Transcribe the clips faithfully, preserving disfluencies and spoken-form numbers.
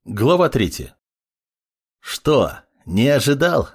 Глава третья. «Что, не ожидал?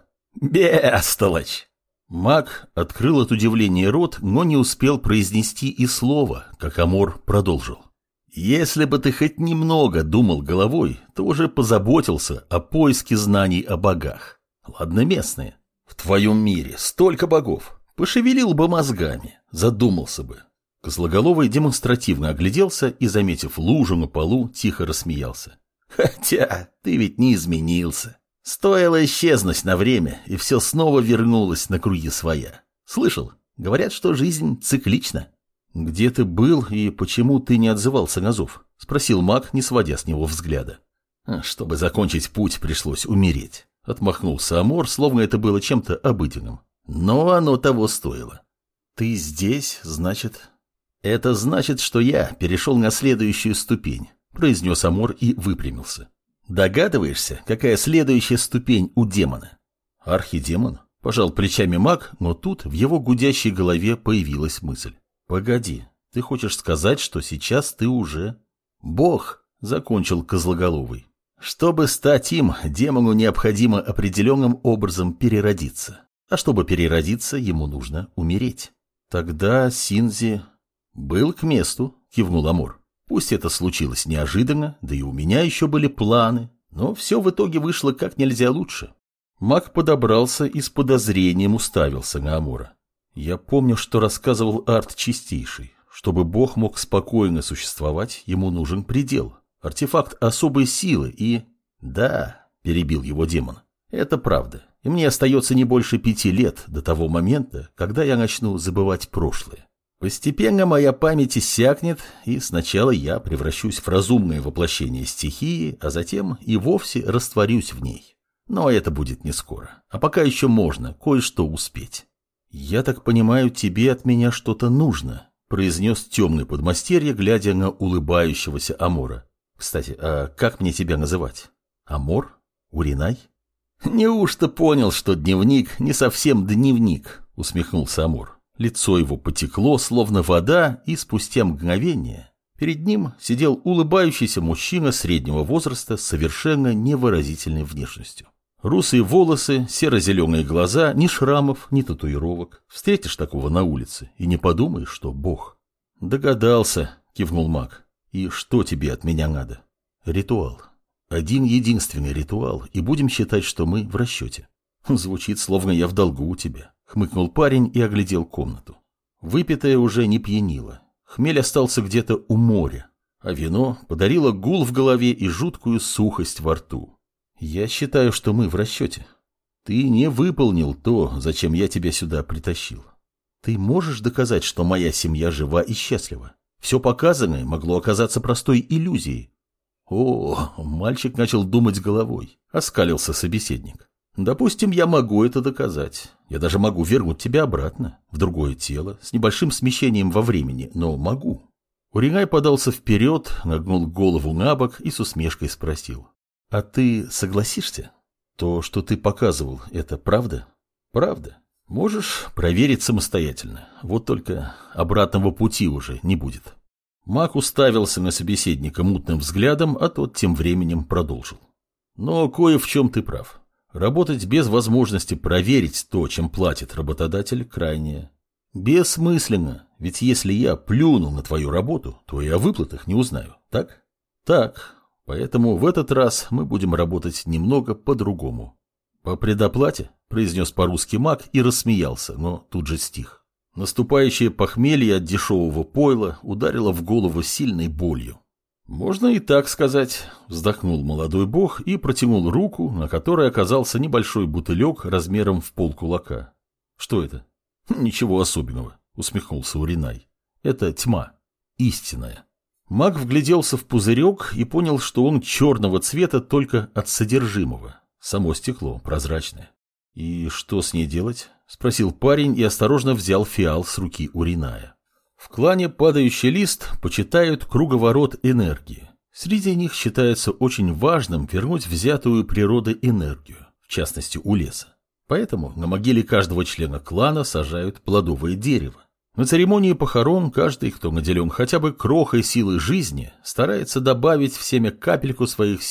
Бестолочь!» Маг открыл от удивления рот, но не успел произнести и слова, как Амор продолжил. «Если бы ты хоть немного думал головой, то уже позаботился о поиске знаний о богах. Ладно, местные. В твоем мире столько богов. Пошевелил бы мозгами, задумался бы». Козлоголовый демонстративно огляделся и, заметив лужу на полу, тихо рассмеялся. «Хотя ты ведь не изменился. Стоило исчезнуть на время, и все снова вернулось на круги своя. Слышал? Говорят, что жизнь циклична». «Где ты был и почему ты не отзывался на зов?» — спросил маг, не сводя с него взгляда. «Чтобы закончить путь, пришлось умереть», — отмахнулся Амор, словно это было чем-то обыденным. «Но оно того стоило». «Ты здесь, значит...» «Это значит, что я перешел на следующую ступень», — произнес Амор и выпрямился. «Догадываешься, какая следующая ступень у демона?» «Архидемон?» — пожал плечами маг, но тут в его гудящей голове появилась мысль. «Погоди, ты хочешь сказать, что сейчас ты уже...» «Бог», — закончил Козлоголовый. «Чтобы стать им, демону необходимо определенным образом переродиться. А чтобы переродиться, ему нужно умереть». «Тогда Синзи...» «Был к месту», — кивнул Амор. «Пусть это случилось неожиданно, да и у меня еще были планы, но все в итоге вышло как нельзя лучше». Маг подобрался и с подозрением уставился на Амора. «Я помню, что рассказывал Арт Чистейший. Чтобы Бог мог спокойно существовать, ему нужен предел, артефакт особой силы и...» «Да», — перебил его демон, — «это правда, и мне остается не больше пяти лет до того момента, когда я начну забывать прошлое. Постепенно моя память иссякнет, и сначала я превращусь в разумное воплощение стихии, а затем и вовсе растворюсь в ней. Но это будет не скоро, а пока еще можно кое-что успеть». «Я так понимаю, тебе от меня что-то нужно», — произнес темный подмастерье, глядя на улыбающегося Амора. «Кстати, а как мне тебя называть? Амор? Уринай?» «Неужто понял, что дневник не совсем дневник?» — усмехнулся Амор. Лицо его потекло, словно вода, и спустя мгновение перед ним сидел улыбающийся мужчина среднего возраста с совершенно невыразительной внешностью. Русые волосы, серо-зеленые глаза, ни шрамов, ни татуировок. Встретишь такого на улице и не подумаешь, что бог. «Догадался», — кивнул маг. «И что тебе от меня надо?» «Ритуал. Один единственный ритуал, и будем считать, что мы в расчете». «Звучит, словно я в долгу у тебя», — хмыкнул парень и оглядел комнату. Выпитое уже не пьянило. Хмель остался где-то у моря, а вино подарило гул в голове и жуткую сухость во рту. «Я считаю, что мы в расчете. Ты не выполнил то, зачем я тебя сюда притащил. Ты можешь доказать, что моя семья жива и счастлива? Все показанное могло оказаться простой иллюзией». «О, мальчик начал думать головой», — оскалился собеседник. «Допустим, я могу это доказать. Я даже могу вернуть тебя обратно, в другое тело, с небольшим смещением во времени, но могу». Уринай подался вперед, нагнул голову на бок и с усмешкой спросил. «А ты согласишься? То, что ты показывал, это правда?» «Правда. Можешь проверить самостоятельно. Вот только обратного пути уже не будет». Маг уставился на собеседника мутным взглядом, а тот тем временем продолжил. «Но кое в чем ты прав. Работать без возможности проверить то, чем платит работодатель, крайне бессмысленно. Ведь если я плюну на твою работу, то и о выплатах не узнаю, так?» «Так. Поэтому в этот раз мы будем работать немного по-другому». «По предоплате?» – произнес по-русски маг и рассмеялся, но тут же стих. Наступающее похмелье от дешевого пойла ударило в голову сильной болью. «Можно и так сказать», – вздохнул молодой бог и протянул руку, на которой оказался небольшой бутылек размером в полкулака. «Что это?» «Ничего особенного», – усмехнулся Уринай. «Это тьма. Истинная». Маг вгляделся в пузырек и понял, что он черного цвета только от содержимого. Само стекло прозрачное. «И что с ней делать?» — спросил парень и осторожно взял фиал с руки Уриная. В клане «Падающий лист» почитают круговорот энергии. Среди них считается очень важным вернуть взятую природой энергию, в частности у леса. Поэтому на могиле каждого члена клана сажают плодовое дерево. На церемонии похорон каждый, кто наделен хотя бы крохой силы жизни, старается добавить в семя капельку своих сил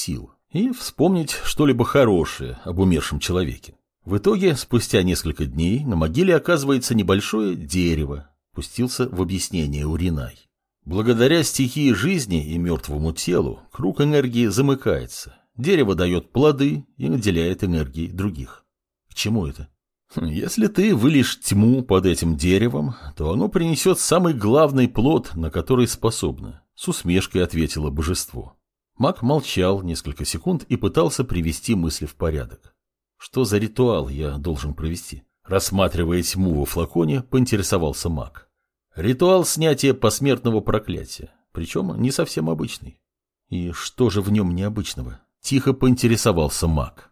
и вспомнить что-либо хорошее об умершем человеке. В итоге, спустя несколько дней, на могиле оказывается небольшое дерево, пустился в объяснение Уринай. Благодаря стихии жизни и мертвому телу круг энергии замыкается. Дерево дает плоды и наделяет энергией других. К чему это? Если ты вылишь тьму под этим деревом, то оно принесет самый главный плод, на который способно, с усмешкой ответило божество. Маг молчал несколько секунд и пытался привести мысли в порядок. Что за ритуал я должен провести? Рассматривая тьму во флаконе, поинтересовался маг. Ритуал снятия посмертного проклятия, причем не совсем обычный. И что же в нем необычного? Тихо поинтересовался маг.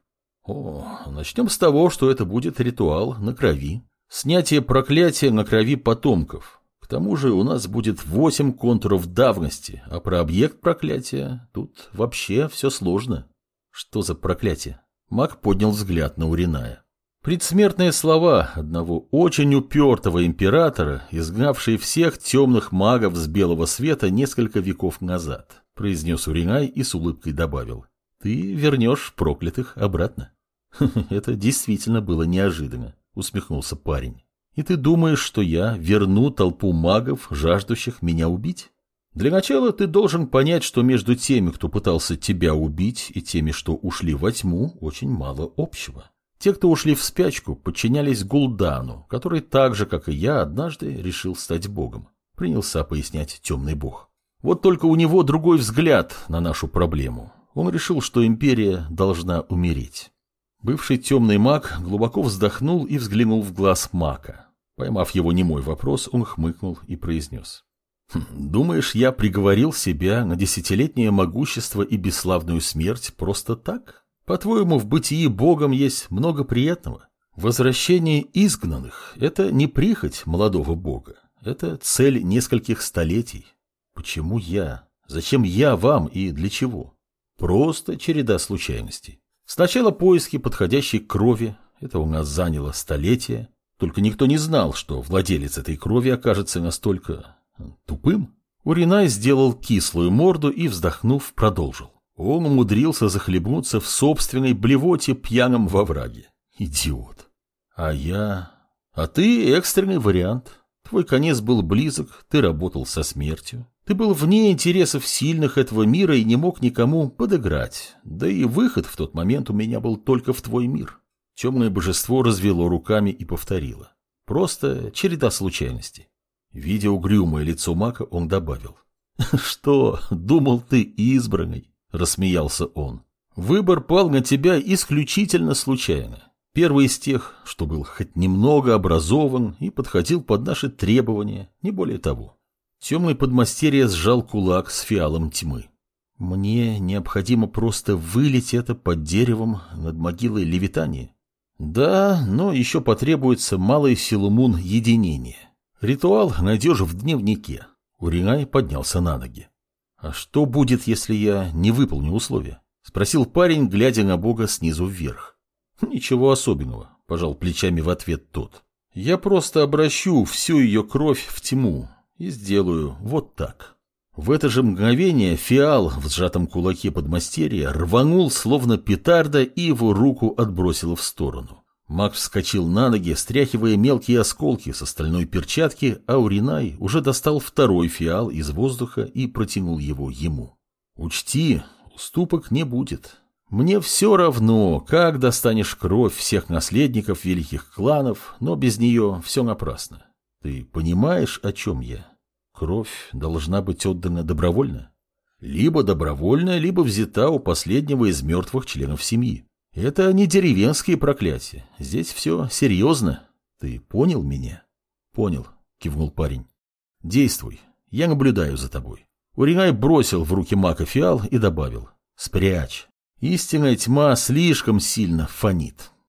О, начнем с того, что это будет ритуал на крови. Снятие проклятия на крови потомков. К тому же у нас будет восемь контуров давности, а про объект проклятия тут вообще все сложно. Что за проклятие? Маг поднял взгляд на Уриная. Предсмертные слова одного очень упертого императора, изгнавшие всех темных магов с белого света несколько веков назад, произнес Уринай и с улыбкой добавил. Ты вернешь проклятых обратно. Это действительно было неожиданно, усмехнулся парень. И ты думаешь, что я верну толпу магов, жаждущих меня убить? Для начала ты должен понять, что между теми, кто пытался тебя убить, и теми, что ушли во тьму, очень мало общего. Те, кто ушли в спячку, подчинялись Гул'дану, который так же, как и я, однажды решил стать богом. Принялся пояснять темный бог. Вот только у него другой взгляд на нашу проблему. Он решил, что империя должна умереть. Бывший темный маг глубоко вздохнул и взглянул в глаз Мака. Поймав его немой вопрос, он хмыкнул и произнес. «Хм, думаешь, я приговорил себя на десятилетнее могущество и бесславную смерть просто так? По-твоему, в бытии богом есть много приятного? Возвращение изгнанных – это не прихоть молодого бога. Это цель нескольких столетий. Почему я? Зачем я вам и для чего? Просто череда случайностей. Сначала поиски подходящей крови, это у нас заняло столетия. Только никто не знал, что владелец этой крови окажется настолько тупым. Уринай сделал кислую морду и, вздохнув, продолжил. Он умудрился захлебнуться в собственной блевоте пьяном во враге. Идиот. А я... А ты экстренный вариант. Твой конец был близок, ты работал со смертью. Ты был вне интересов сильных этого мира и не мог никому подыграть. Да и выход в тот момент у меня был только в твой мир. Темное божество развело руками и повторило. Просто череда случайностей. Видя угрюмое лицо Мака, он добавил. «Что, думал ты избранный?» – рассмеялся он. «Выбор пал на тебя исключительно случайно. Первый из тех, что был хоть немного образован и подходил под наши требования, не более того». Темный подмастерье сжал кулак с фиалом тьмы. «Мне необходимо просто вылить это под деревом над могилой Левитании». «Да, но еще потребуется малый силумун единения. Ритуал найдешь в дневнике». Уринай поднялся на ноги. «А что будет, если я не выполню условия?» — спросил парень, глядя на бога снизу вверх. «Ничего особенного», — пожал плечами в ответ тот. «Я просто обращу всю ее кровь в тьму и сделаю вот так». В это же мгновение фиал в сжатом кулаке подмастерья рванул, словно петарда, и его руку отбросило в сторону. Маг вскочил на ноги, стряхивая мелкие осколки с стальной перчатки, а Уринай уже достал второй фиал из воздуха и протянул его ему. «Учти, уступок не будет. Мне все равно, как достанешь кровь всех наследников великих кланов, но без нее все напрасно. Ты понимаешь, о чем я?» Кровь должна быть отдана добровольно. Либо добровольно, либо взята у последнего из мертвых членов семьи. Это не деревенские проклятия. Здесь все серьезно. Ты понял меня? Понял, кивнул парень. Действуй. Я наблюдаю за тобой. Уринай бросил в руки Мака фиал и добавил. Спрячь. Истинная тьма слишком сильно фонит.